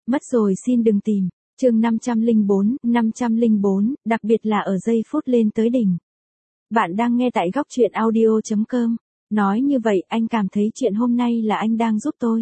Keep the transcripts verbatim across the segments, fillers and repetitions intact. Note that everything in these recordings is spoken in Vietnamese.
mất rồi xin đừng tìm. Chương năm trăm lẻ bốn, năm trăm lẻ bốn, đặc biệt là ở giây phút lên tới đỉnh. Bạn đang nghe tại góc truyện audio chấm com. Nói như vậy, anh cảm thấy chuyện hôm nay là anh đang giúp tôi.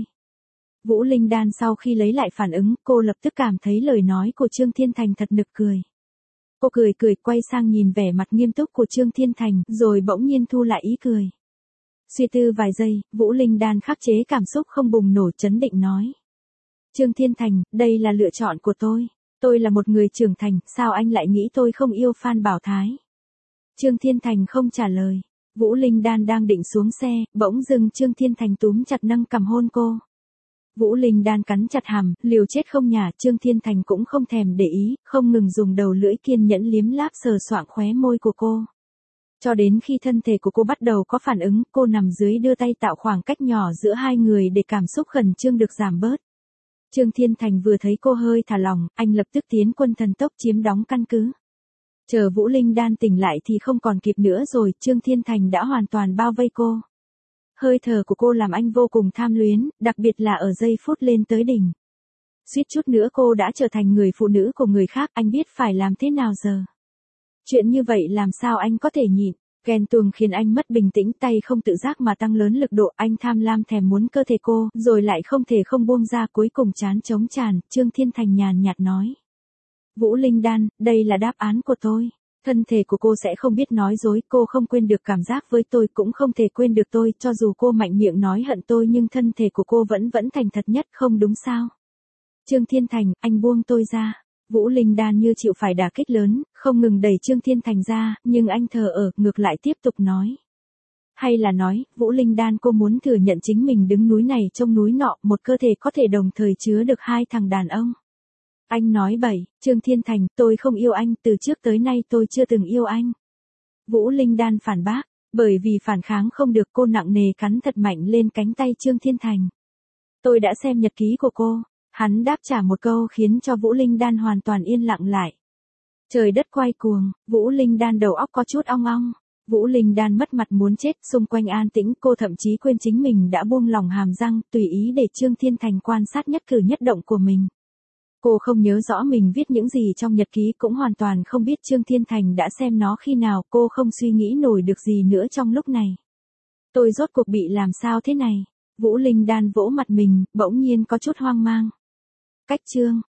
Vũ Linh Đan sau khi lấy lại phản ứng, cô lập tức cảm thấy lời nói của Trương Thiên Thành thật nực cười. Cô cười cười quay sang nhìn vẻ mặt nghiêm túc của Trương Thiên Thành, rồi bỗng nhiên thu lại ý cười. Suy tư vài giây, Vũ Linh Đan khắc chế cảm xúc không bùng nổ, trấn định nói. Trương Thiên Thành, đây là lựa chọn của tôi. Tôi là một người trưởng thành, sao anh lại nghĩ tôi không yêu Phan Bảo Thái? Trương Thiên Thành không trả lời. Vũ Linh Đan đang định xuống xe, bỗng dưng Trương Thiên Thành túm chặt nâng cằm hôn cô. Vũ Linh Đan cắn chặt hàm, liều chết không nhả, Trương Thiên Thành cũng không thèm để ý, không ngừng dùng đầu lưỡi kiên nhẫn liếm láp sờ soạng khóe môi của cô. Cho đến khi thân thể của cô bắt đầu có phản ứng, cô nằm dưới đưa tay tạo khoảng cách nhỏ giữa hai người để cảm xúc khẩn trương được giảm bớt. Trương Thiên Thành vừa thấy cô hơi thả lỏng, anh lập tức tiến quân thần tốc chiếm đóng căn cứ. Chờ Vũ Linh Đan tỉnh lại thì không còn kịp nữa rồi, Trương Thiên Thành đã hoàn toàn bao vây cô. Hơi thở của cô làm anh vô cùng tham luyến, đặc biệt là ở giây phút lên tới đỉnh. Suýt chút nữa cô đã trở thành người phụ nữ của người khác, anh biết phải làm thế nào giờ. Chuyện như vậy làm sao anh có thể nhịn, ghen tuông khiến anh mất bình tĩnh, tay không tự giác mà tăng lớn lực độ, anh tham lam thèm muốn cơ thể cô, rồi lại không thể không buông ra, cuối cùng chán trống tràn, Trương Thiên Thành nhàn nhạt nói. Vũ Linh Đan, đây là đáp án của tôi. Thân thể của cô sẽ không biết nói dối, cô không quên được cảm giác với tôi, cũng không thể quên được tôi, cho dù cô mạnh miệng nói hận tôi nhưng thân thể của cô vẫn vẫn thành thật nhất, không đúng sao? Trương Thiên Thành, anh buông tôi ra. Vũ Linh Đan như chịu phải đả kích lớn, không ngừng đẩy Trương Thiên Thành ra, nhưng anh thờ ở, ngược lại tiếp tục nói. Hay là nói, Vũ Linh Đan cô muốn thừa nhận chính mình đứng núi này trông núi nọ, một cơ thể có thể đồng thời chứa được hai thằng đàn ông. Anh nói bậy, Trương Thiên Thành, tôi không yêu anh, từ trước tới nay tôi chưa từng yêu anh. Vũ Linh Đan phản bác, bởi vì phản kháng không được, cô nặng nề cắn thật mạnh lên cánh tay Trương Thiên Thành. Tôi đã xem nhật ký của cô. Hắn đáp trả một câu khiến cho Vũ Linh Đan hoàn toàn yên lặng lại. Trời đất quay cuồng, Vũ Linh Đan đầu óc có chút ong ong. Vũ Linh Đan mất mặt muốn chết, xung quanh an tĩnh, cô thậm chí quên chính mình đã buông lỏng hàm răng, tùy ý để Trương Thiên Thành quan sát nhất cử nhất động của mình. Cô không nhớ rõ mình viết những gì trong nhật ký, cũng hoàn toàn không biết Trương Thiên Thành đã xem nó khi nào, cô không suy nghĩ nổi được gì nữa trong lúc này. Tôi rốt cuộc bị làm sao thế này? Vũ Linh Đan vỗ mặt mình, bỗng nhiên có chút hoang mang. Cách Trương